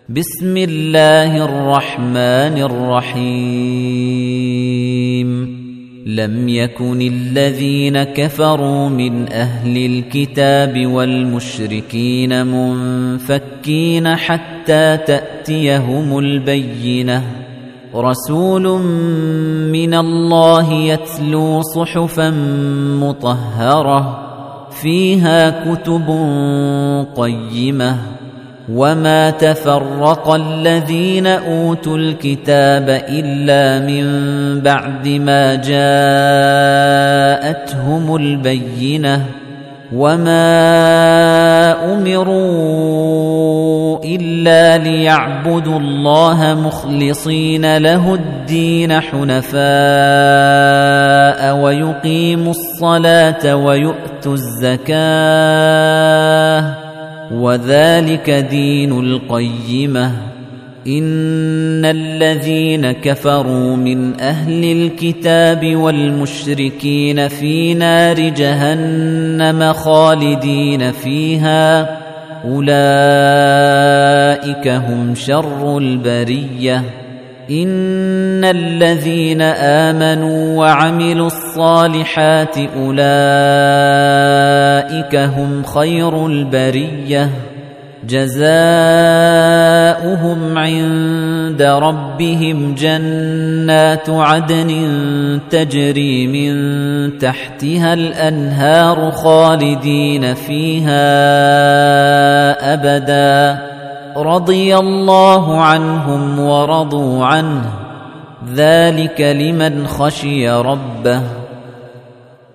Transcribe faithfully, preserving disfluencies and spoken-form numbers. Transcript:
بسم الله الرحمن الرحيم لم يكن الذين كفروا من أهل الكتاب والمشركين منفكين حتى تأتيهم البينة رسول من الله يتلو صحفا مطهرة فيها كتب قيمة وما تفرق الذين أوتوا الكتاب إلا من بعد ما جاءتهم البينة وما أمروا إلا ليعبدوا الله مخلصين له الدين حنفاء ويقيموا الصلاة ويؤتوا الزكاة وذلك دين القيمة إن الذين كفروا من أهل الكتاب والمشركين في نار جهنم خالدين فيها أولئك هم شر البرية إن الذين آمنوا وعملوا الصالحات أولئك هم خير البرية جزاؤهم عند ربهم جنات عدن تجري من تحتها الأنهار خالدين فيها أبداً رضي الله عنهم ورضوا عنه ذلك لمن خشي ربه